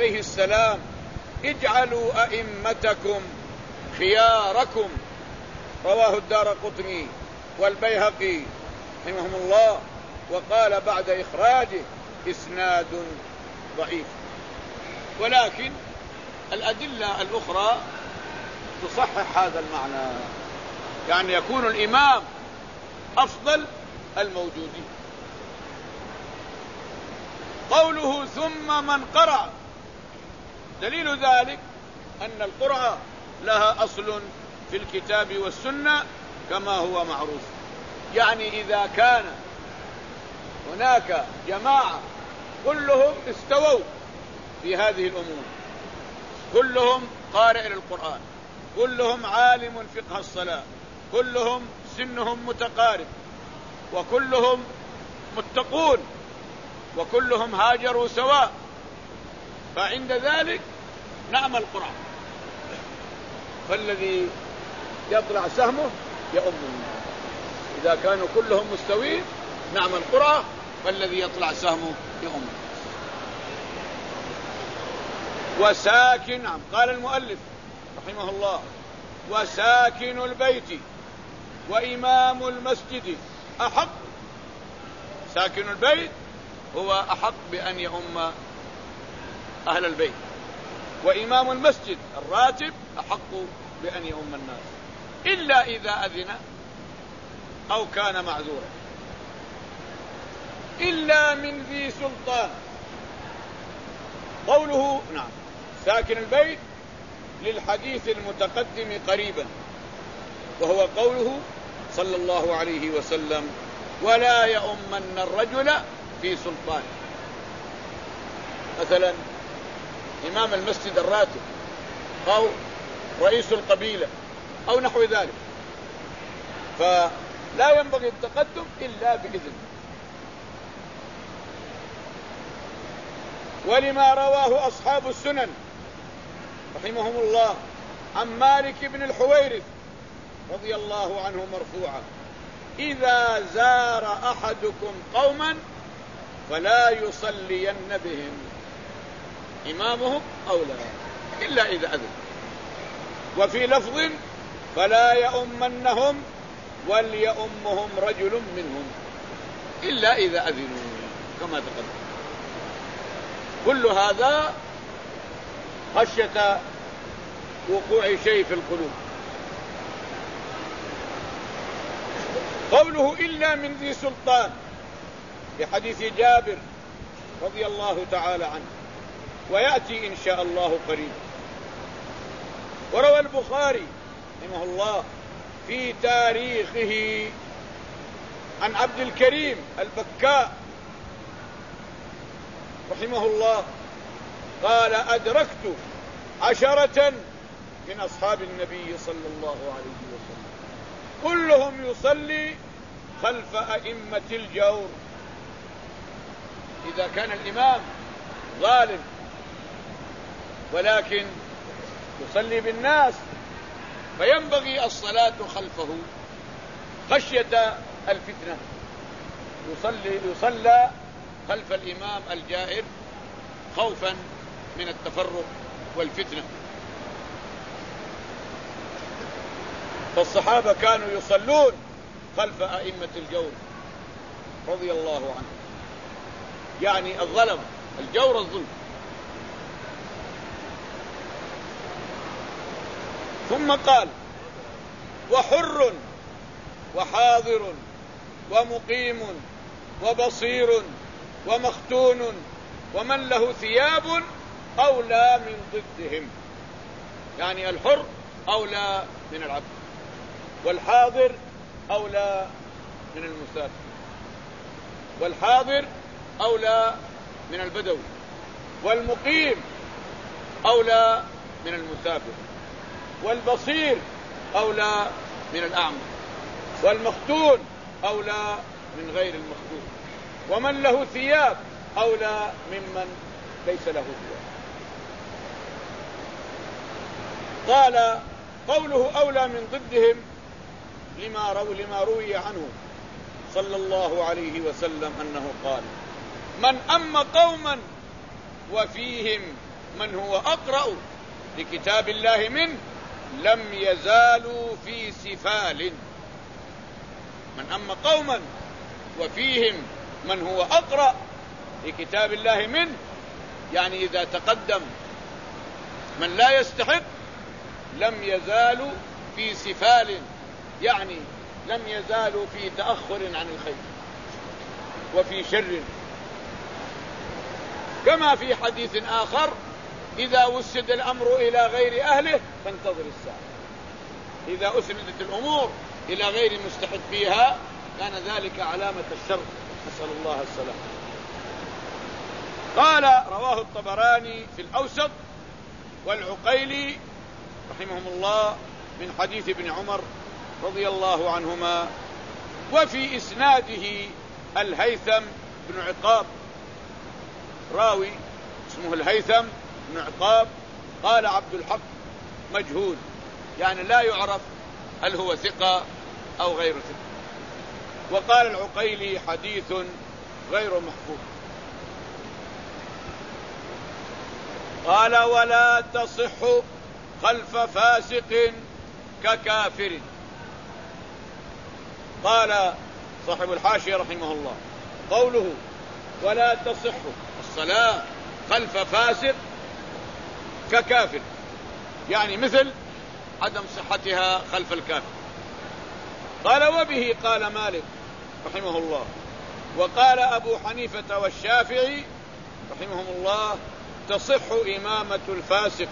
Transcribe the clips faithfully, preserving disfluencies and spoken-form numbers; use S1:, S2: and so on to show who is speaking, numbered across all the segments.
S1: عليه السلام: اجعلوا أئمتكم خياركم، رواه الدارقطني والبيهقي رحمهم الله، وقال بعد إخراجه: إسناد ضعيف. ولكن الأدلة الأخرى تصحح هذا المعنى، يعني يكون الإمام أفضل الموجودين. قوله: ثم من قرأ، دليل ذلك أن القرأة لها أصل في الكتاب والسنة كما هو معروف. يعني إذا كان هناك جماعة كلهم استووا في هذه الأمور، كلهم قارئ للقرآن، كلهم عالم فقه الصلاة، كلهم سنهم متقارب، وكلهم متقون، وكلهم هاجروا سواء، فعند ذلك نعم القرآن، فالذي يطلع سهمه يؤم الناس. إذا كانوا كلهم مستوين نعم القرآن، فالذي يطلع سهمه يؤم الناس. وساكن، نعم، قال المؤلف رحمه الله: وساكن البيت وإمام المسجد أحق. ساكن البيت هو أحق بأن يؤم أهل البيت، وإمام المسجد الراتب أحق بأن يؤم الناس، إلا إذا أذن أو كان معذورا، إلا من ذي سلطان. قوله نعم ساكن البيت للحديث المتقدم قريبا، وهو قوله صلى الله عليه وسلم: ولا يؤمن الرجل في سلطان. مثلا إمام المسجد الراتب أو رئيس القبيلة أو نحو ذلك، فلا ينبغي التقدم إلا بإذن. ولما رواه أصحاب السنن رحمهم الله عن مالك بن الحويرث رضي الله عنه مرفوعا: إذا زار أحدكم قوما فلا يصلين بهم إمامهم أو لا إلا إذا أذن. وفي لفظ: فلا يؤمنهم وليؤمهم رجل منهم إلا إذا أذنوا، كما تقدم. كل هذا خشية وقوع شيء في القلوب. قوله: إلا من ذي سلطان، في حديث جابر رضي الله تعالى عنه، ويأتي إن شاء الله قريب. وروى البخاري رحمه الله في تاريخه عن عبد الكريم البكاء رحمه الله قال: أدركت عشرة من أصحاب النبي صلى الله عليه وسلم كلهم يصلي خلف أئمة الجور. إذا كان الإمام ظالم ولكن يصلي بالناس فينبغي الصلاة خلفه خشية الفتنة، يصلي يصلى خلف الإمام الجائر خوفا من التفرق والفتنة. فالصحابة كانوا يصلون خلف أئمة الجور رضي الله عنهم، يعني الظلم، الجور الظلم. ثم قال: وحر وحاضر ومقيم وبصير ومختون ومن له ثياب أولى من ضدهم. يعني الحر أولى من العبد، والحاضر أولى من المسافر، والحاضر أولى من البدوي، والمقيم أولى من المسافر، والبصير أولى من الأعمى، والمختون أولى من غير المختون، ومن له ثياب أولى ممن ليس له ثياب. قال: قوله أولى من ضدهم لما رو لما روي عنه صلى الله عليه وسلم أنه قال: من أم قوما وفيهم من هو أقرأ لكتاب الله منه لم يزالوا في سفال. من أما قوما وفيهم من هو أقرأ لكتاب الله منه، يعني إذا تقدم من لا يستحق لم يزالوا في سفال، يعني لم يزالوا في تأخر عن الخير وفي شر. كما في حديث آخر: إذا وسد الأمر إلى غير أهله فانتظر الساعة. إذا أسندت الأمور إلى غير مستحقيها كان ذلك علامة الشر، نسأل الله السلام. قال: رواه الطبراني في الأوسط والعقيلي رحمهم الله من حديث ابن عمر رضي الله عنهما. وفي إسناده الهيثم بن عقاب، راوي اسمه الهيثم بن عقاب. قال عبد الحق مجهول، يعني لا يعرف هل هو ثقة أو غير ثقة. وقال العقيلي: حديث غير محفوظ. قال: ولا تصح خلف فاسق ككافر. قال صاحب الحاشية رحمه الله: قوله ولا تصح الصلاة خلف فاسق ككافر، يعني مثل عدم صحتها خلف الكافر. قال: وبه قال مالك رحمه الله، وقال أبو حنيفة والشافعي رحمهم الله: تصح إمامة الفاسق.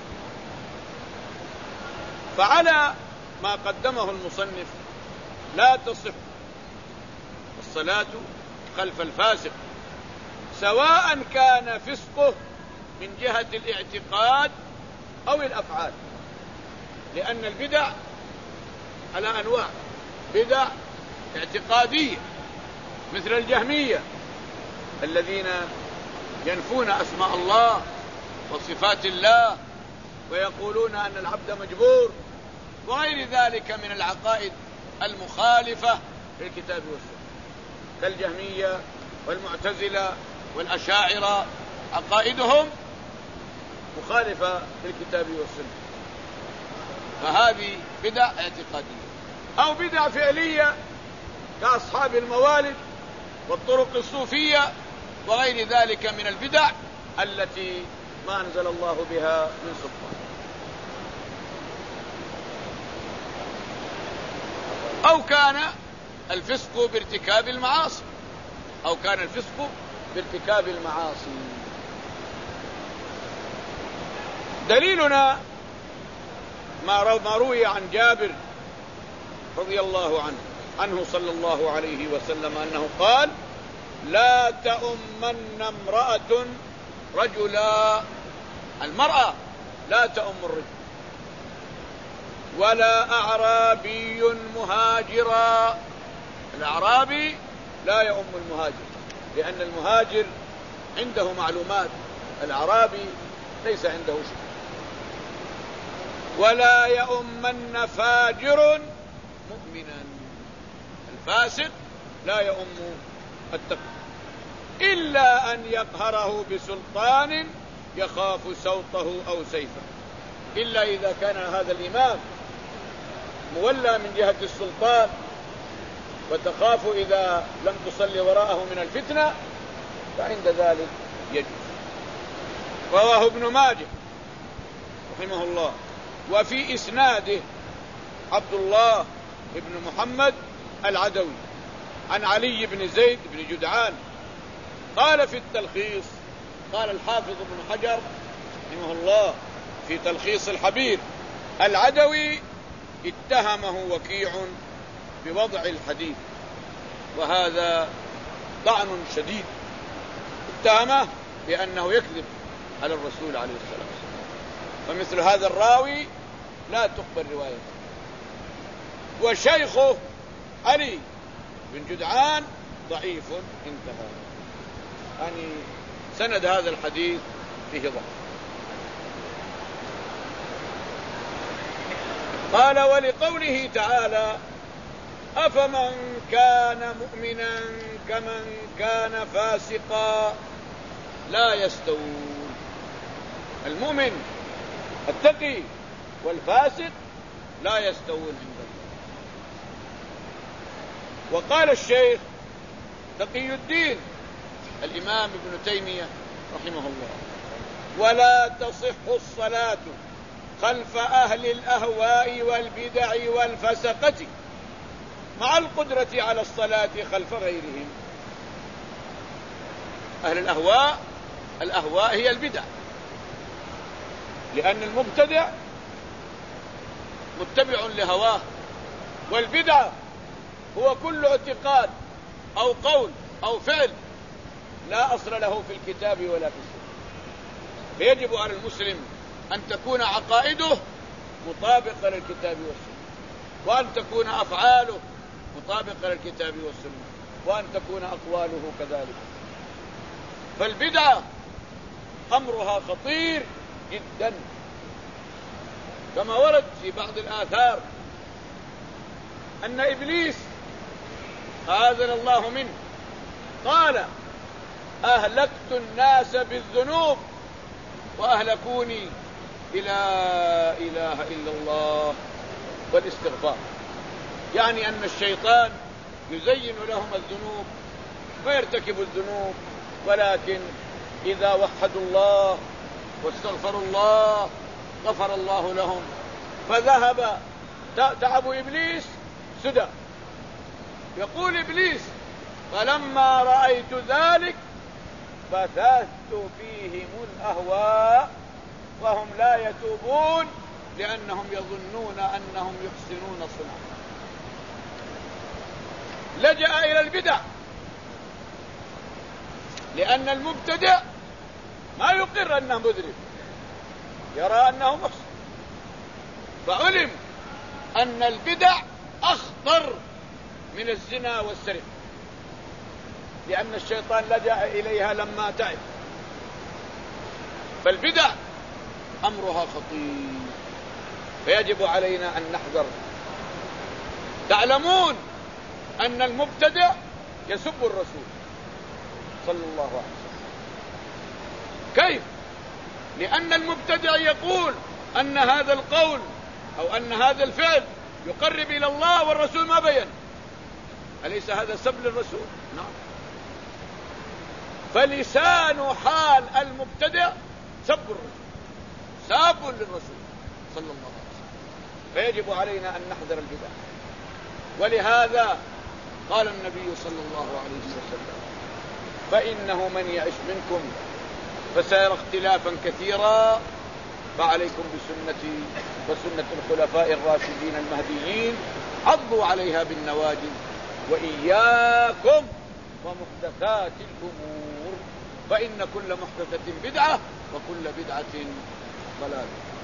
S1: فعلى ما قدمه المصنف لا تصح الصلاة خلف الفاسق، سواء كان فسقه من جهة الاعتقاد أو الأفعال، لأن البدع على أنواع: بدع اعتقادية مثل الجهمية الذين ينفون أسماء الله وصفات الله ويقولون أن العبد مجبور، وغير ذلك من العقائد المخالفة للكتاب والسنة، كالجهمية والمعتزلة والأشاعرة، عقائدهم مخالفة للكتاب والسنة، فهذه بدع اعتقادية. أو بدع فعلية كأصحاب الموالد والطرق الصوفية وغير ذلك من البدع التي ما أنزل الله بها من سلطان. أو كان الفسق بارتكاب المعاصي أو كان الفسق بارتكاب المعاصي. دليلنا ما روي عن جابر رضي الله عنه عنه صلى الله عليه وسلم أنه قال: لا تؤمن امرأة رجلا، المرأة لا تؤم الرجل، ولا أعرابي مهاجرا، الأعرابي لا يؤم المهاجر، لأن المهاجر عنده معلومات، الأعرابي ليس عنده شيء. ولا يؤمن فاجر مؤمنا، الفاسق لا يؤم التقوى إلا أن يقهره بسلطان يخاف سوطه أو سيفه، إلا إذا كان هذا الإمام مولى من جهة السلطان وتخاف إذا لم تصلي وراءه من الفتنة، فعند ذلك يجوز. رواه ابن ماجه رحمه الله. وفي إسناده عبد الله بن محمد العدوي عن علي بن زيد بن جدعان. قال في التلخيص، قال الحافظ ابن حجر رحمه الله في تلخيص الحبير: العدوي اتهمه وكيع بوضع الحديث، وهذا طعن شديد، اتهمه بأنه يكذب على الرسول عليه الصلاة والسلام، فمثل هذا الراوي لا تقبل روايته. وشيخه علي بن جدعان ضعيف، انتهى، يعني سند هذا الحديث فيه ضعف. قال: ولقوله تعالى: أفمن كان مؤمنا كمن كان فاسقا لا يستوون. المؤمن التقي والفاسق لا يستوون عند الله. وقال الشيخ تقي الدين الإمام ابن تيمية رحمه الله: ولا تصح الصلاة خلف أهل الأهواء والبدع والفسقة مع القدرة على الصلاة خلف غيرهم. أهل الأهواء، الأهواء هي البدع، لأن المبتدع متبع لهواه، والبدعة هو كل اعتقاد أو قول أو فعل لا أصل له في الكتاب ولا في السنة. فيجب على المسلم أن تكون عقائده مطابقة للكتاب والسنة، وأن تكون أفعاله مطابقة للكتاب والسنة، وأن تكون أقواله كذلك. فالبدعة أمرها خطير جدا، كما ورد في بعض الآثار أن إبليس آذن الله منه قال: أهلكت الناس بالذنوب وأهلكوني بلا إله إلا الله والاستغفار. يعني أن الشيطان يزين لهم الذنوب فيرتكبوا الذنوب، ولكن إذا وحدوا الله واستغفروا الله غفر الله لهم. فذهب تعب إبليس سدى. يقول إبليس: فلما رأيت ذلك بثثت فيهم الأهواء وهم لا يتوبون لأنهم يظنون أنهم يحسنون صنعا. لجأ إلى البدع، لأن المبتدع ما يقر أنه مذنب، يرى أنه محسن، فعلم أن البدع أخطر من الزنا والسرقة، لأن الشيطان لجأ إليها لما تعب. فالبدع أمرها خطير، فيجب علينا أن نحذر. تعلمون أن المبتدع يسب الرسول صلى الله عليه وسلم. كيف؟ لأن المبتدع يقول أن هذا القول أو أن هذا الفعل يقرب إلى الله والرسول ما بين. أليس هذا سب للرسول؟ نعم. فلسان حال المبتدع سب الرسول، ساب للرسول صلى الله عليه وسلم. فيجب علينا أن نحذر البدع. ولهذا قال النبي صلى الله عليه وسلم: فإنه من يعش منكم فسيرى اختلافا كثيرا، فعليكم بسنتي وسنة الخلفاء الراشدين المهديين، عضوا عليها بالنواجذ، وإياكم ومحدثات الأمور، فإن كل محدثة بدعة وكل بدعة ضلالة.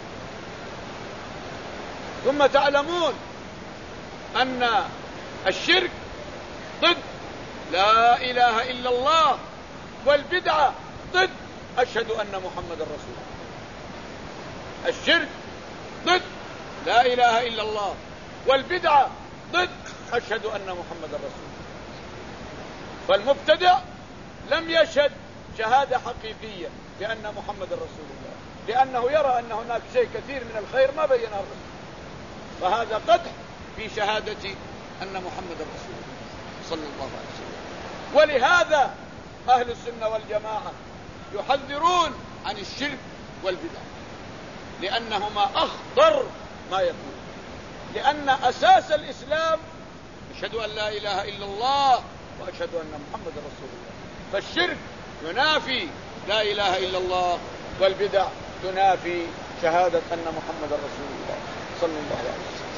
S1: ثم تعلمون أن الشرك ضد لا إله إلا الله، والبدعة ضد أشهد أن محمد رسول الله. الشرك ضد لا إله إلا الله، والبدعة ضد أشهد أن محمد رسول الله. فالمبتدع لم يشهد شهادة حقيقية بأن محمد رسول الله، لأنه يرى أن هناك شيء كثير من الخير ما بينه الرسول، فهذا قدح في شهادة أن محمد رسول الله صلى الله عليه وسلم. ولهذا أهل السنة والجماعة يحذرون عن الشرك والبدع، لأنهما أخطر ما يكون. لأن أساس الإسلام أشهد أن لا إله إلا الله وأشهد أن محمد رسول الله، فالشرك ينافي لا إله إلا الله، والبدع تنافي شهادة أن محمد رسول الله صلى الله عليه وسلم.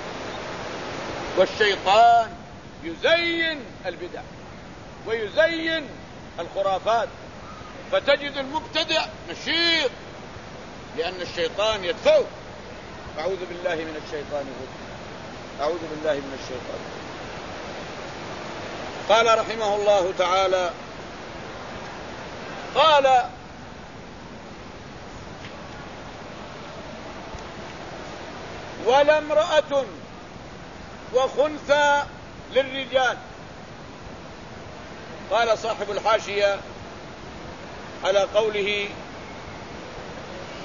S1: والشيطان يزين البدع ويزين الخرافات، فتجد المبتدع نشيط لأن الشيطان يدفعه. أعوذ بالله من الشيطان الرجيم، أعوذ بالله من الشيطان الرجيم. قال رحمه الله تعالى: قال: ولا امرأة وخنثى للرجال. قال صاحب الحاشية على قوله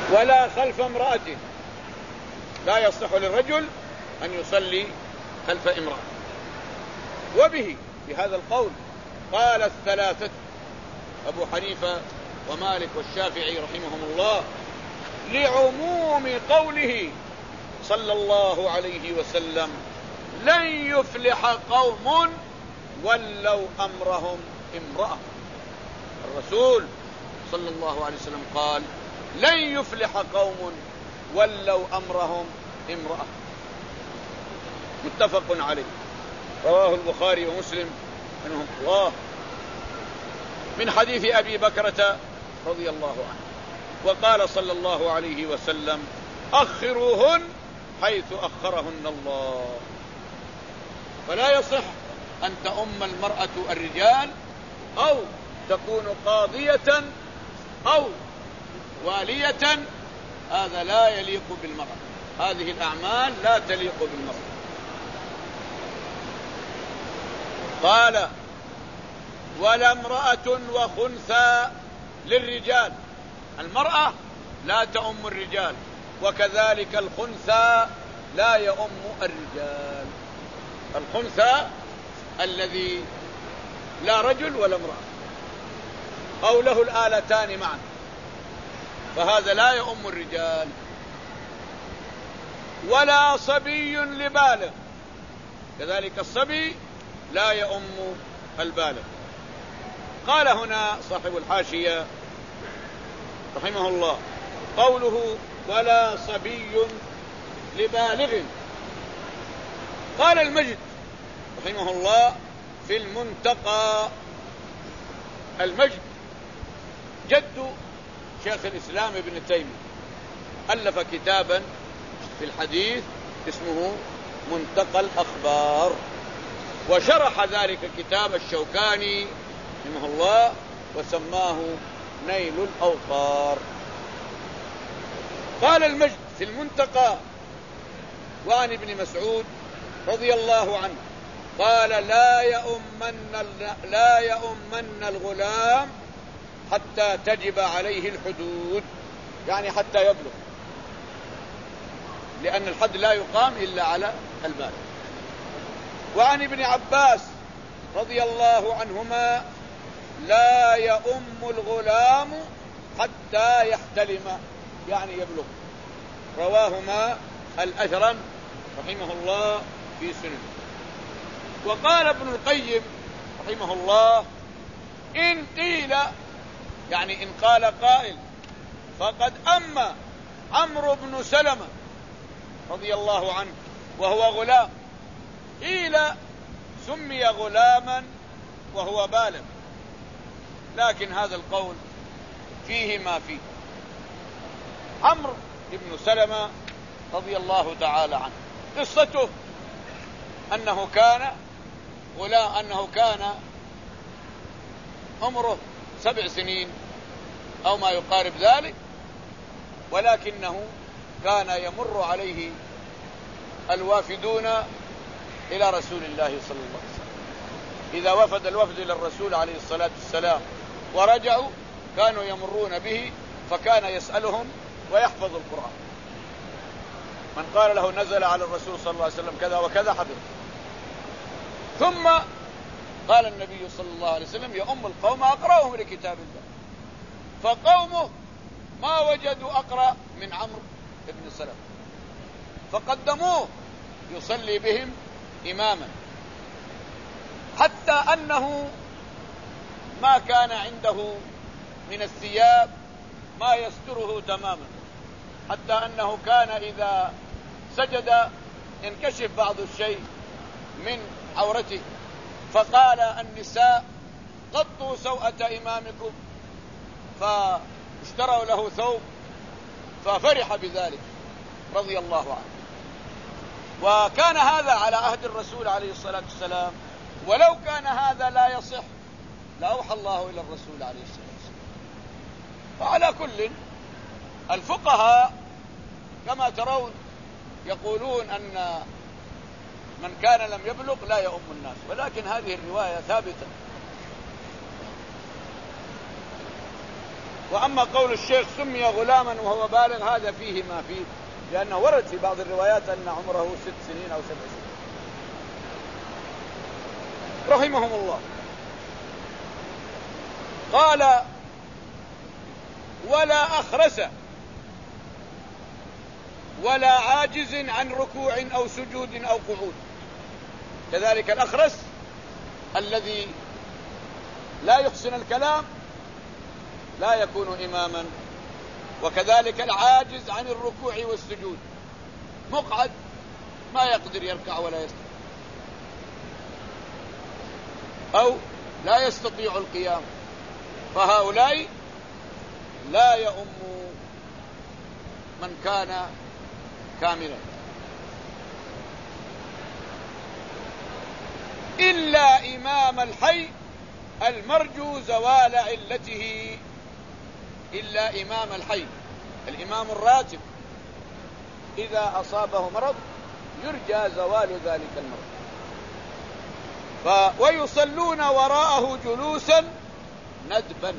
S1: ولا خلف امرأة، لا يصح للرجل أن يصلي خلف امرأة. وبه بهذا القول قال الثلاثة أبو حنيفة ومالك والشافعي رحمهم الله، لعموم قوله صلى الله عليه وسلم: لن يفلح قوم ولوا أمرهم امرأة. الرسول صلى الله عليه وسلم قال: لن يفلح قوم ولوا أمرهم امرأة. متفق عليه، رواه البخاري ومسلم منهم الله، من حديث أبي بكرة رضي الله عنه. وقال صلى الله عليه وسلم: أخروهن حيث أخرهن الله. فلا يصح أن تؤم المرأة الرجال أو تكون قاضية أو والية، هذا لا يليق بالمرأة، هذه الأعمال لا تليق بالمرأة. قال: ولا امرأة وخنثى للرجال، المرأة لا تؤم الرجال، وكذلك الخنثى لا يؤم الرجال. الخنثى الذي لا رجل ولا امرأة أو له الآلتان معا، فهذا لا يؤم الرجال. ولا صبي لبالغ، كذلك الصبي لا يؤم البالغ. قال هنا صاحب الحاشية رحمه الله: قوله ولا صبي لبالغ، قال المجد رحمه الله في المنتقى، المجد جد شيخ الإسلام ابن تيمية، ألف كتابا في الحديث اسمه منتقى الأخبار، وشرح ذلك كتاب الشوكاني رحمه الله وسماه نيل الأوطار. قال المجد في المنتقى وعن ابن مسعود رضي الله عنه قال: لا يؤمن لا يؤمن الغلام حتى تجب عليه الحدود، يعني حتى يبلغ، لأن الحد لا يقام إلا على البالغ. وعن ابن عباس رضي الله عنهما: لا يؤم الغلام حتى يحتلم، يعني يبلغ. رواهما الأثرم رحمه الله في سنن. وقال ابن القيم رحمه الله: إن قيل، يعني إن قال قائل فقد أما عمرو بن سلمة رضي الله عنه وهو غلام، قيل سمي غلاما وهو بالغ، لكن هذا القول فيه ما فيه. عمرو بن سلمة رضي الله تعالى عنه قصته أنه كان غلام، أنه كان عمره سبع سنين أو ما يقارب ذلك، ولكنه كان يمر عليه الوافدون إلى رسول الله صلى الله عليه وسلم. إذا وفد الوفد إلى الرسول عليه الصلاة والسلام ورجعوا كانوا يمرون به، فكان يسألهم ويحفظ القرآن. من قال له نزل على الرسول صلى الله عليه وسلم كذا وكذا حفظ. ثم قال النبي صلى الله عليه وسلم: يؤم القوم أقرأهم لكتاب الله. فقومه ما وجدوا أقرأ من عمرو بن سلمة، فقدموه يصلي بهم إماما، حتى أنه ما كان عنده من الثياب ما يستره تماما، حتى أنه كان إذا سجد انكشف بعض الشيء من عورته، فقال النساء: غطوا سوءة إمامكم، فاشتروا له ثوب، ففرح بذلك رضي الله عنه. وكان هذا على عهد الرسول عليه الصلاة والسلام، ولو كان هذا لا يصح لأوحى الله إلى الرسول عليه الصلاة والسلام. وعلى كل، الفقهاء كما ترون يقولون أن من كان لم يبلغ لا يؤم الناس، ولكن هذه الرواية ثابتة. وأما قول الشيخ سمي غلاما وهو بالغ هذا فيه ما فيه، لأنه ورد في بعض الروايات أن عمره ست سنين أو سبع سنين رحمهم الله. قال ولا أخرس ولا عاجز عن ركوع أو سجود أو قعود. كذلك الأخرس الذي لا يحسن الكلام لا يكون إماما، وكذلك العاجز عن الركوع والسجود، مقعد ما يقدر يركع ولا يسجد أو لا يستطيع القيام، فهؤلاء لا يؤم من كان كاملا. إلا إمام الحي المرجو زوال علته. إلا إمام الحي، الإمام الراتب إذا أصابه مرض يرجى زوال ذلك المرض. ف... ويصلون وراءه جلوسا ندبا.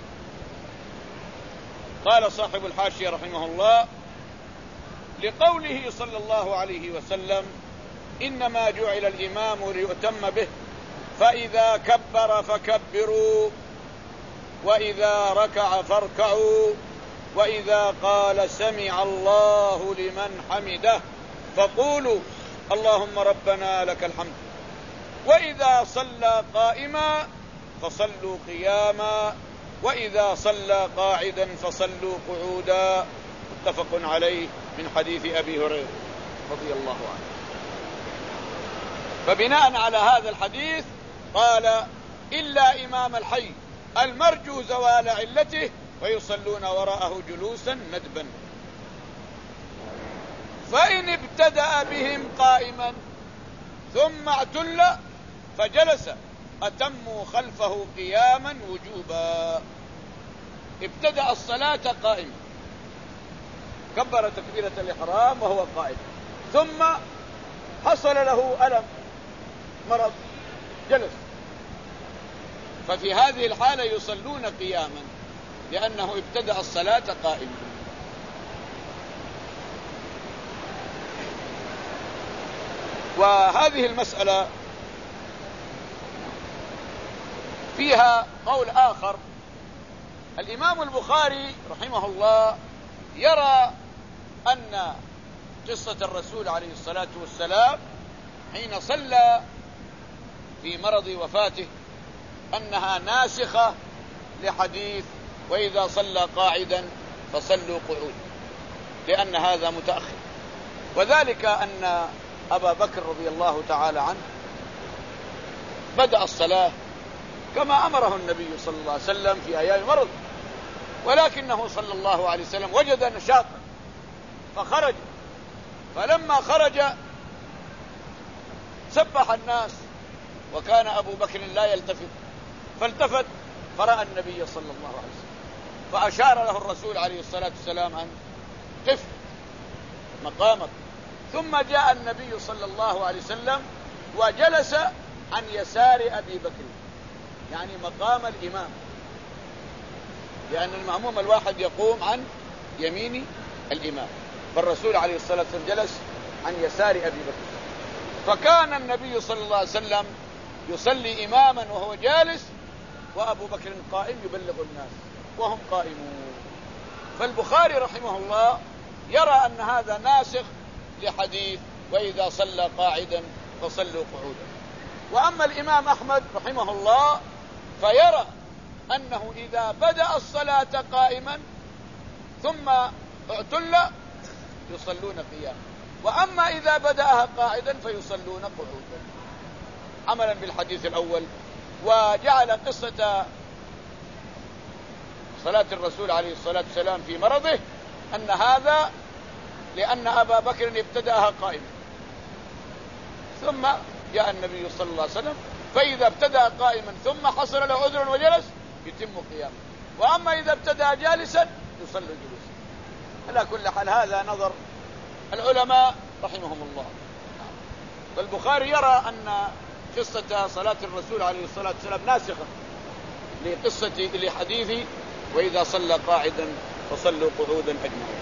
S1: قال صاحب الحاشية رحمه الله لقوله صلى الله عليه وسلم إنما جعل الإمام ليؤتم به فإذا كبر فكبروا وإذا ركع فاركعوا وإذا قال سمع الله لمن حمده فقولوا اللهم ربنا لك الحمد، وإذا صلى قائما فصلوا قياما وإذا صلى قاعدا فصلوا قعودا. متفق عليه من حديث أبي هريرة رضي الله عنه. فبناء على هذا الحديث قال إلا إمام الحي المرجو زوال علته ويصلون وراءه جلوسا ندبا. فإن ابتدأ بهم قائما ثم اعتل فجلس أتموا خلفه قياما وجوبا. ابتدأ الصلاة قائما، كبر تكبيرة الإحرام وهو قائم، ثم حصل له ألم مرض جلس، ففي هذه الحالة يصلون قياما لأنه ابتدأ الصلاة قائما. وهذه المسألة فيها قول آخر. الإمام البخاري رحمه الله يرى أن قصة الرسول عليه الصلاة والسلام حين صلى في مرض وفاته أنها ناسخة لحديث وإذا صلى قاعدا فصلوا قعود، لأن هذا متأخر. وذلك أن أبا بكر رضي الله تعالى عنه بدأ الصلاة كما أمره النبي صلى الله عليه وسلم في أيام مرض، ولكنه صلى الله عليه وسلم وجد نشاطا فخرج، فلما خرج سبح الناس وكان أبو بكر لا يلتفت، فالتفت فرأى النبي صلى الله عليه وسلم فأشار له الرسول عليه الصلاة والسلام أن قف مقامك. ثم جاء النبي صلى الله عليه وسلم وجلس عن يسار أبي بكر، يعني مقام الإمام، لأن المأموم الواحد يقوم عن يمين الإمام، فالرسول عليه الصلاة والسلام جلس عن يسار أبي بكر. فكان النبي صلى الله عليه وسلم يصلي إماما وهو جالس وأبو بكر قائم يبلغ الناس وهم قائمون. فالبخاري رحمه الله يرى أن هذا ناسخ لحديث وإذا صلى قاعدا فصلوا قعودا. وأما الإمام أحمد رحمه الله فيرى أنه إذا بدأ الصلاة قائما ثم اعتل يصلون قياما، وأما إذا بدأها قاعدا فيصلون قعودا، عملا بالحديث الأول. وجعل قصة صلاة الرسول عليه الصلاة والسلام في مرضه أن هذا لأن أبا بكر ابتدأها قائما، ثم جاء النبي صلى الله عليه وسلم فإذا ابتدأ قائما ثم حصل له عذر وجلس يتم قيامه، وأما إذا ابتدأ جالسا يصلي جلوسا. على كل حال هذا نظر العلماء رحمهم الله. والبخاري يرى أن قصة صلاة الرسول عليه الصلاة والسلام ناسخة لقصة لحديث وإذا صلى قاعدا فصلوا قعودا أجمعين.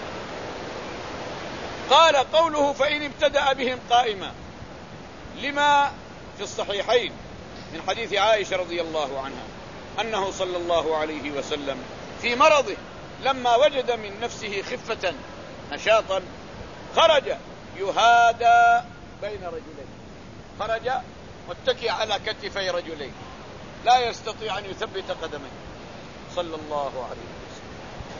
S1: قال قوله فإن ابتدأ بهم قائما لما في الصحيحين من حديث عائشة رضي الله عنها أنه صلى الله عليه وسلم في مرضه لما وجد من نفسه خفة نشاطا خرج يهادى بين رجلين، خرج متكئ على كتفي رجلين لا يستطيع أن يثبت قدميه صلى الله عليه وسلم،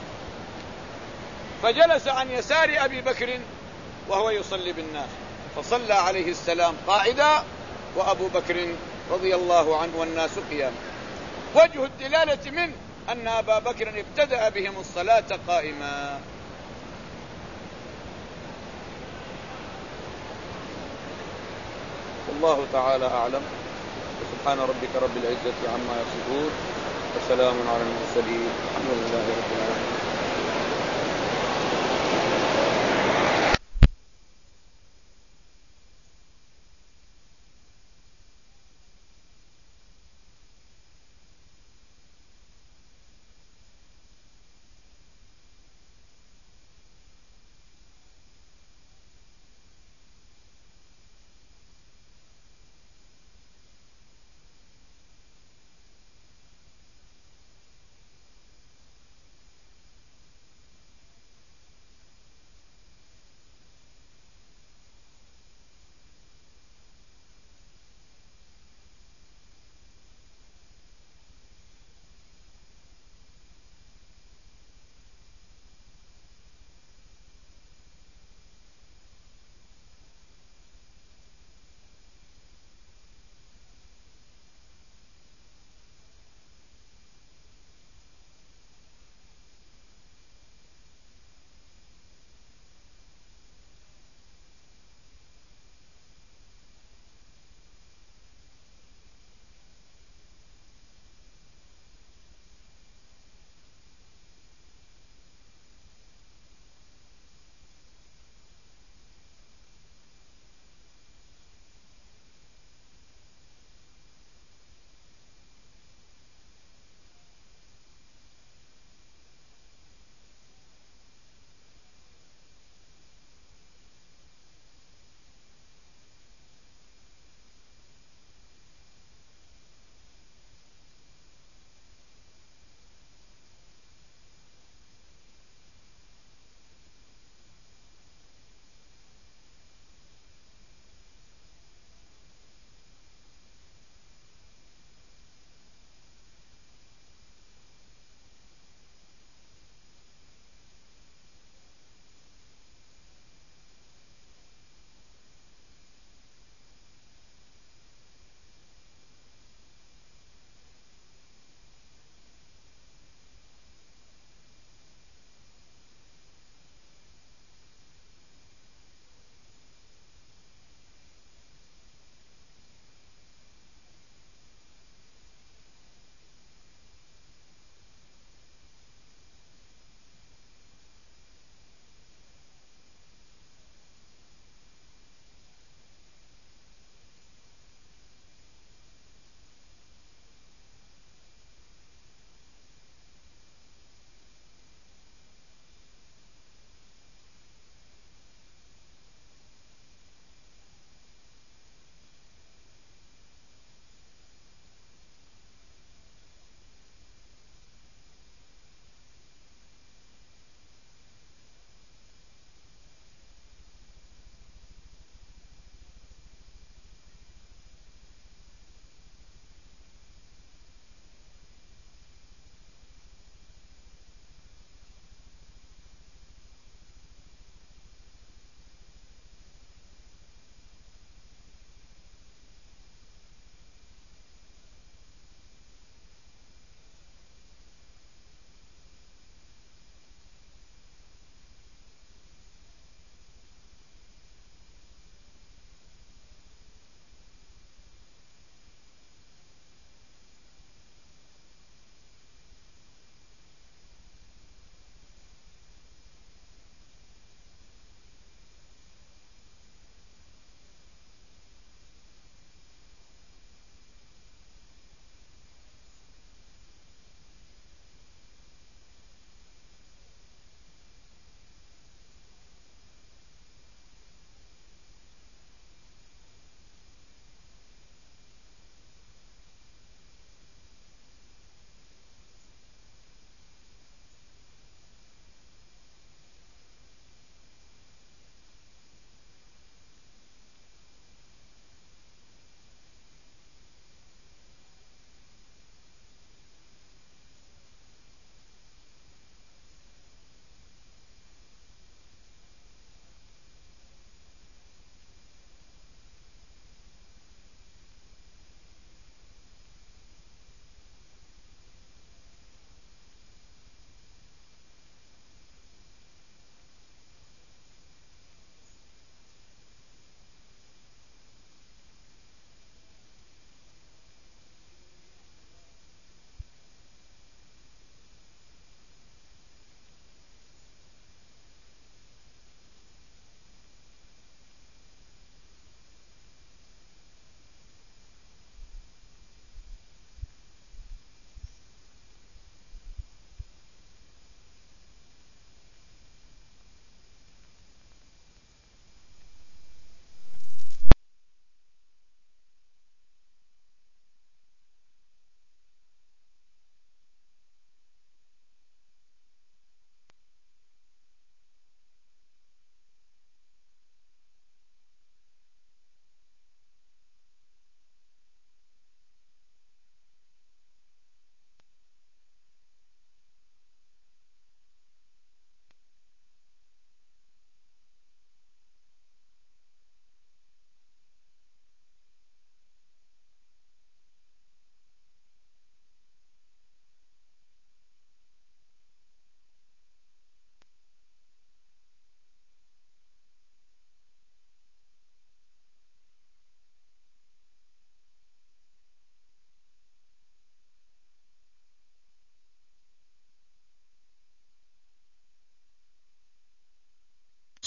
S1: فجلس عن يسار أبي بكر وهو يصلي بالناس فصلى عليه السلام قاعدا وأبو بكر رضي الله عنه والناس قياما. وجه الدلالة منه أن أبا بكر ابتدأ بهم الصلاة قائما. والله تعالى أعلم. سبحان ربك رب العزة عما يصفون وسلام على المرسلين الحمد لله رب العالمين.